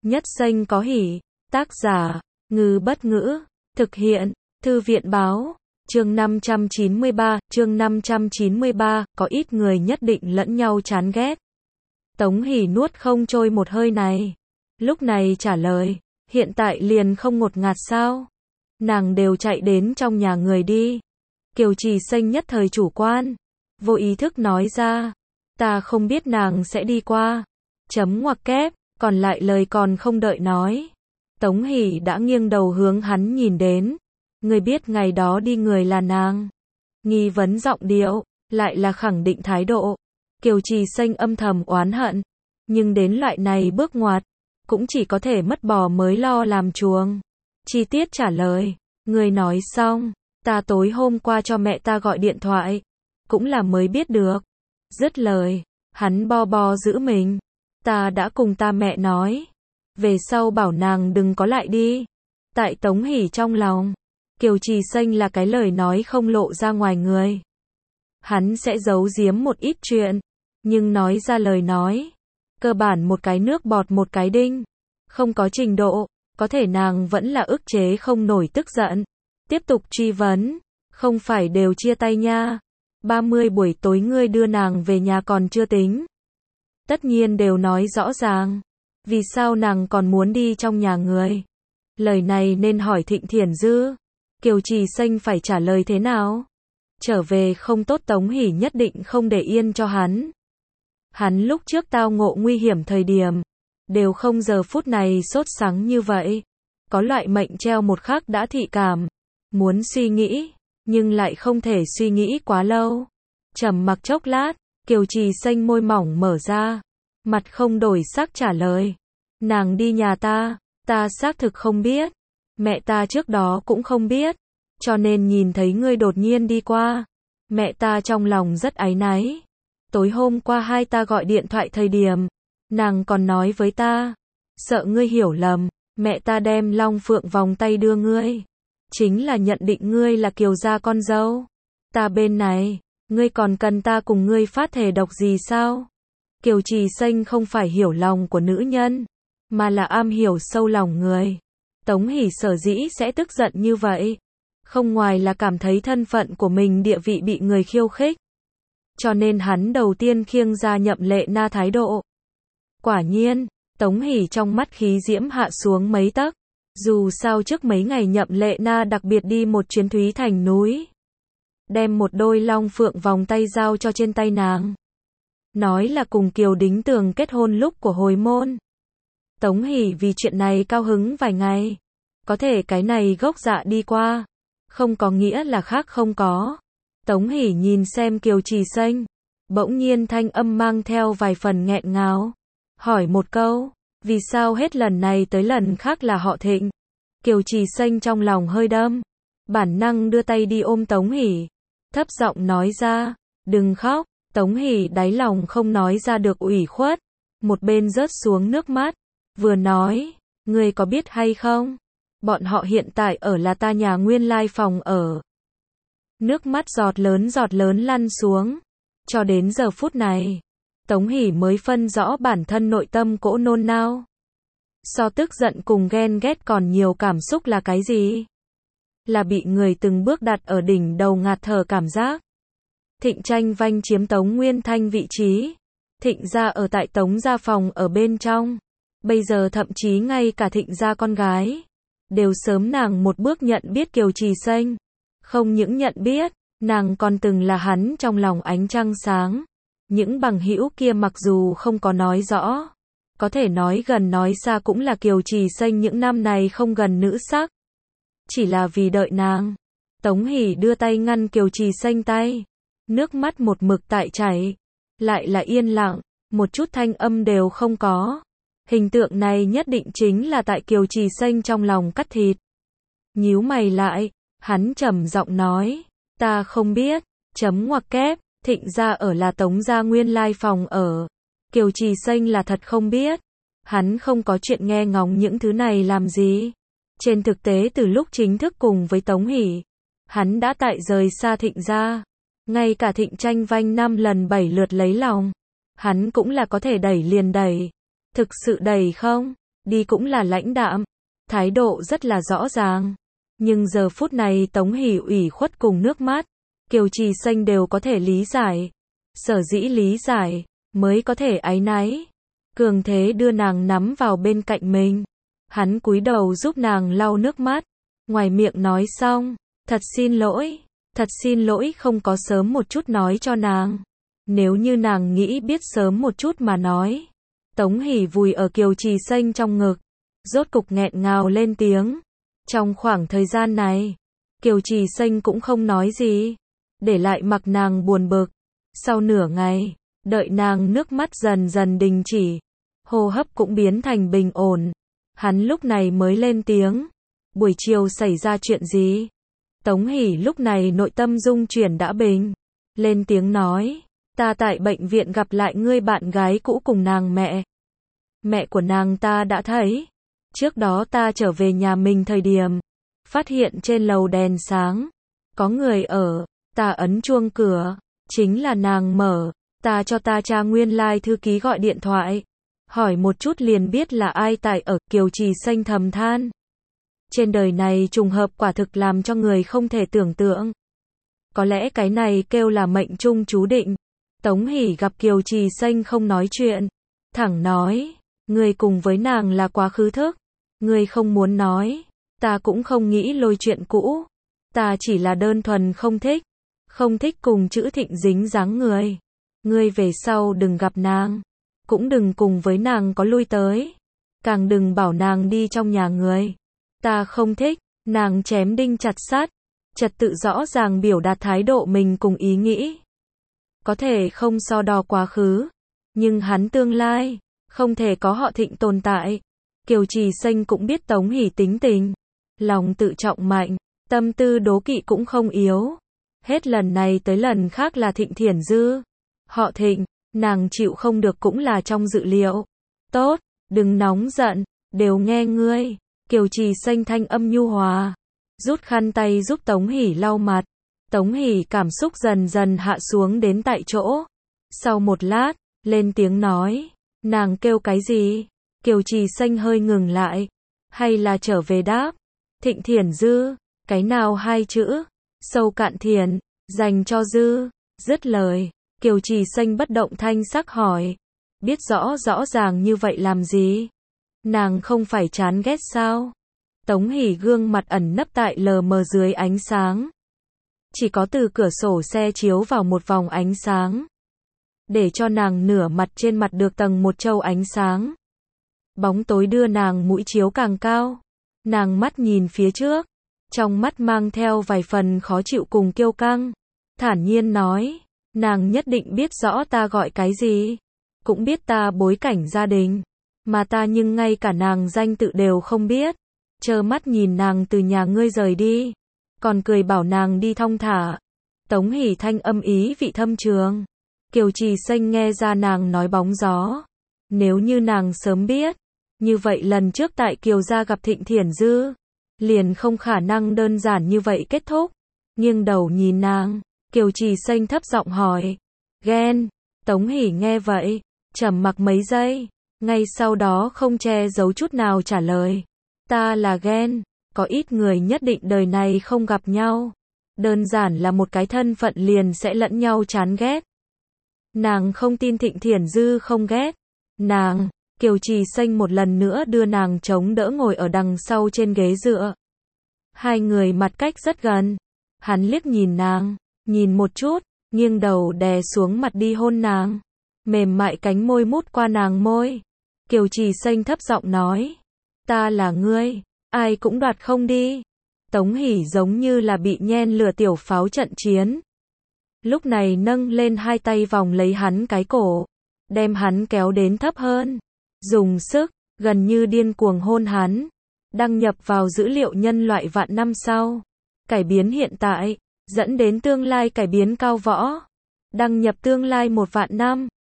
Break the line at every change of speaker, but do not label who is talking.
Nhất Xanh có hỉ. Tác giả, Ngư Bất Ngữ. Thực hiện, Thư viện Báo. Chương 593, có ít người nhất định lẫn nhau chán ghét. Tống Hỷ nuốt không trôi một hơi này. Lúc này trả lời, hiện tại liền không ngột ngạt sao? Nàng đều chạy đến trong nhà người đi. Kiều Trì Xanh nhất thời chủ quan, vô ý thức nói ra, ta không biết nàng sẽ đi qua. Chấm ngoặc kép, còn lại lời còn không đợi nói. Tống Hỷ đã nghiêng đầu hướng hắn nhìn đến. Người biết ngày đó đi người là nàng. Nghi vấn giọng điệu, lại là khẳng định thái độ. Kiều Trì Xanh âm thầm oán hận. Nhưng đến loại này bước ngoặt, cũng chỉ có thể mất bò mới lo làm chuồng. Chi tiết trả lời, người nói xong, ta tối hôm qua cho mẹ ta gọi điện thoại, cũng là mới biết được. Dứt lời, hắn bo giữ mình. Ta đã cùng ta mẹ nói, về sau bảo nàng đừng có lại đi. Tại Tống Hỷ trong lòng, Kiều Trì Xanh là cái lời nói không lộ ra ngoài người. Hắn sẽ giấu giếm một ít chuyện, nhưng nói ra lời nói, cơ bản một cái nước bọt một cái đinh, không có trình độ, có thể nàng vẫn là ức chế không nổi tức giận. Tiếp tục truy vấn, không phải đều chia tay nha. 30 buổi tối ngươi đưa nàng về nhà còn chưa tính. Tất nhiên đều nói rõ ràng. Vì sao nàng còn muốn đi trong nhà người? Lời này nên hỏi Thịnh Thiển Dư. Kiều Trì Xanh phải trả lời thế nào? Trở về không tốt, Tống Hỷ nhất định không để yên cho hắn. Hắn lúc trước tao ngộ nguy hiểm thời điểm, đều không giờ phút này sốt sắng như vậy. Có loại mệnh treo một khắc đã thị cảm. Muốn suy nghĩ, nhưng lại không thể suy nghĩ quá lâu. Trầm mặc chốc lát, Kiều Trì Xanh môi mỏng mở ra. Mặt không đổi sắc trả lời. Nàng đi nhà ta xác thực không biết. Mẹ ta trước đó cũng không biết. Cho nên nhìn thấy ngươi đột nhiên đi qua. Mẹ ta trong lòng rất áy náy. Tối hôm qua hai ta gọi điện thoại thời điểm, nàng còn nói với ta, sợ ngươi hiểu lầm, mẹ ta đem long phượng vòng tay đưa ngươi. Chính là nhận định ngươi là Kiều gia con dâu. Ta bên này, ngươi còn cần ta cùng ngươi phát thề độc gì sao? Kiều Trì Xanh không phải hiểu lòng của nữ nhân, mà là am hiểu sâu lòng người. Tống Hỷ sở dĩ sẽ tức giận như vậy, không ngoài là cảm thấy thân phận của mình địa vị bị người khiêu khích. Cho nên hắn đầu tiên khiêng ra Nhậm Lệ Na thái độ. Quả nhiên, Tống Hỷ trong mắt khí diễm hạ xuống mấy tấc. Dù sao trước mấy ngày Nhậm Lệ Na đặc biệt đi một chuyến Thúy Thành núi, đem một đôi long phượng vòng tay giao cho trên tay nàng. Nói là cùng Kiều Đính Tường kết hôn lúc của hồi môn. Tống Hỷ vì chuyện này cao hứng vài ngày. Có thể cái này gốc dạ đi qua, không có nghĩa là khác không có. Tống Hỷ nhìn xem Kiều Trì Xanh, bỗng nhiên thanh âm mang theo vài phần nghẹn ngào. Hỏi một câu, vì sao hết lần này tới lần khác là họ Thịnh? Kiều Trì Xanh trong lòng hơi đâm, bản năng đưa tay đi ôm Tống Hỷ, thấp giọng nói ra, đừng khóc. Tống Hỷ đáy lòng không nói ra được ủy khuất, một bên rớt xuống nước mắt, vừa nói, ngươi có biết hay không? Bọn họ hiện tại ở là ta nhà nguyên lai phòng ở. Nước mắt giọt lớn lăn xuống. Cho đến giờ phút này, Tống Hỷ mới phân rõ bản thân nội tâm cỗ nôn nao. So tức giận cùng ghen ghét còn nhiều cảm xúc là cái gì? Là bị người từng bước đặt ở đỉnh đầu ngạt thở cảm giác. Thịnh tranh vanh chiếm Tống Nguyên Thanh vị trí. Thịnh gia ở tại Tống gia phòng ở bên trong. Bây giờ thậm chí ngay cả Thịnh gia con gái đều sớm nàng một bước nhận biết Kiều Trì Xanh. Không những nhận biết, nàng còn từng là hắn trong lòng ánh trăng sáng. Những bằng hữu kia mặc dù không có nói rõ, có thể nói gần nói xa cũng là Kiều Trì Xanh những năm này không gần nữ sắc. Chỉ là vì đợi nàng. Tống Hỷ đưa tay ngăn Kiều Trì Xanh tay. Nước mắt một mực tại chảy. Lại là yên lặng, một chút thanh âm đều không có. Hình tượng này nhất định chính là tại Kiều Trì Xanh trong lòng cắt thịt. Nhíu mày lại, hắn trầm giọng nói, ta không biết, chấm ngoặc kép, Thịnh gia ở là Tống gia nguyên lai phòng ở. Kiều Trì Xanh là thật không biết. Hắn không có chuyện nghe ngóng những thứ này làm gì. Trên thực tế từ lúc chính thức cùng với Tống Hỷ, hắn đã tại rời xa Thịnh gia. Ngay cả Thịnh tranh vanh 5 lần 7 lượt lấy lòng, hắn cũng là có thể đẩy liền đẩy. Thực sự đẩy không? đi cũng là lãnh đạm, thái độ rất là rõ ràng. Nhưng giờ phút này Tống Hỷ ủy khuất cùng nước mắt, Kiều Trì Xanh đều có thể lý giải. Sở dĩ lý giải, mới có thể áy náy. Cường thế đưa nàng nắm vào bên cạnh mình. Hắn cúi đầu giúp nàng lau nước mắt. Ngoài miệng nói xong, thật xin lỗi không có sớm một chút nói cho nàng. Nếu như nàng nghĩ biết sớm một chút mà nói. Tống Hỷ vùi ở Kiều Trì Xanh trong ngực, rốt cục nghẹn ngào lên tiếng. Trong khoảng thời gian này, Kiều Trì Xanh cũng không nói gì, để lại mặc nàng buồn bực. Sau nửa ngày, đợi nàng nước mắt dần dần đình chỉ, hô hấp cũng biến thành bình ổn, hắn lúc này mới lên tiếng. Buổi chiều xảy ra chuyện gì? Tống Hỷ lúc này nội tâm dung chuyển đã bình, lên tiếng nói, ta tại bệnh viện gặp lại ngươi bạn gái cũ cùng nàng mẹ. Mẹ của nàng ta đã thấy. Trước đó ta trở về nhà mình thời điểm, phát hiện trên lầu đèn sáng, có người ở, ta ấn chuông cửa, chính là nàng mở, ta cho ta cha nguyên lai thư ký gọi điện thoại, hỏi một chút liền biết là ai tại ở. Kiều Trì Xanh thầm than. Trên đời này trùng hợp quả thực làm cho người không thể tưởng tượng. Có lẽ cái này kêu là mệnh trung chú định. Tống Hỷ gặp Kiều Trì Xanh không nói chuyện, thẳng nói, ngươi cùng với nàng là quá khứ thức, ngươi không muốn nói, ta cũng không nghĩ lôi chuyện cũ, ta chỉ là đơn thuần không thích cùng chữ Thịnh dính dáng người. Ngươi về sau đừng gặp nàng, cũng đừng cùng với nàng có lui tới, càng đừng bảo nàng đi trong nhà người. Ta không thích. Nàng chém đinh chặt sắt, trật tự rõ ràng biểu đạt thái độ mình cùng ý nghĩ. Có thể không so đo quá khứ, nhưng hắn tương lai, không thể có họ Thịnh tồn tại. Kiều Trì Xanh cũng biết Tống Hỷ tính tình, lòng tự trọng mạnh, tâm tư đố kỵ cũng không yếu. Hết lần này tới lần khác là Thịnh Thiển Dư. Họ Thịnh, nàng chịu không được cũng là trong dự liệu. Tốt, đừng nóng giận, đều nghe ngươi. Kiều Trì Xanh thanh âm nhu hòa, rút khăn tay giúp Tống Hỷ lau mặt. Tống Hỷ cảm xúc dần dần hạ xuống đến tại chỗ. Sau một lát, lên tiếng nói, nàng kêu cái gì? Kiều Trì Xanh hơi ngừng lại, hay là trở về đáp, Thịnh Thiển Dư, cái nào hai chữ? Sâu cạn thiền, dành cho Dư. Dứt lời, Kiều Trì Xanh bất động thanh sắc hỏi, biết rõ ràng như vậy làm gì? Nàng không phải chán ghét sao? Tống Hỷ gương mặt ẩn nấp tại lờ mờ dưới ánh sáng. Chỉ có từ cửa sổ xe chiếu vào một vòng ánh sáng, để cho nàng nửa mặt trên mặt được tầng một châu ánh sáng. Bóng tối đưa nàng mũi chiếu càng cao. Nàng mắt nhìn phía trước, trong mắt mang theo vài phần khó chịu cùng kiêu căng. Thản nhiên nói, nàng nhất định biết rõ ta gọi cái gì, cũng biết ta bối cảnh gia đình, mà ta nhưng ngay cả nàng danh tự đều không biết. Trơ mắt nhìn nàng từ nhà ngươi rời đi, còn cười bảo nàng đi thong thả. Tống Hỷ thanh âm ý vị thâm trường. Kiều Trì Xanh nghe ra nàng nói bóng gió. Nếu như nàng sớm biết, như vậy lần trước tại Kiều gia gặp Thịnh Thiển Dư, liền không khả năng đơn giản như vậy kết thúc. Nghiêng đầu nhìn nàng, Kiều Trì Xanh thấp giọng hỏi, ghen? Tống Hỷ nghe vậy, trầm mặc mấy giây, ngay sau đó không che giấu chút nào trả lời, ta là ghen. Có ít người nhất định đời này không gặp nhau, đơn giản là một cái thân phận liền sẽ lẫn nhau chán ghét. Nàng không tin Thịnh Thiển Dư không ghét nàng. Kiều Trì Xanh một lần nữa đưa nàng chống đỡ ngồi ở đằng sau trên ghế dựa. Hai người mặt cách rất gần. Hắn liếc nhìn nàng, nhìn một chút, nghiêng đầu đè xuống mặt đi hôn nàng. Mềm mại cánh môi mút qua nàng môi. Kiều Trì Xanh thấp giọng nói, ta là ngươi, ai cũng đoạt không đi. Tống Hỷ giống như là bị nhen lửa tiểu pháo trận chiến. Lúc này nâng lên hai tay vòng lấy hắn cái cổ, đem hắn kéo đến thấp hơn. Dùng sức, gần như điên cuồng hôn hắn. Đăng nhập vào dữ liệu nhân loại vạn năm sau. Cải biến hiện tại, dẫn đến tương lai cải biến cao võ. Đăng nhập tương lai 1 vạn năm.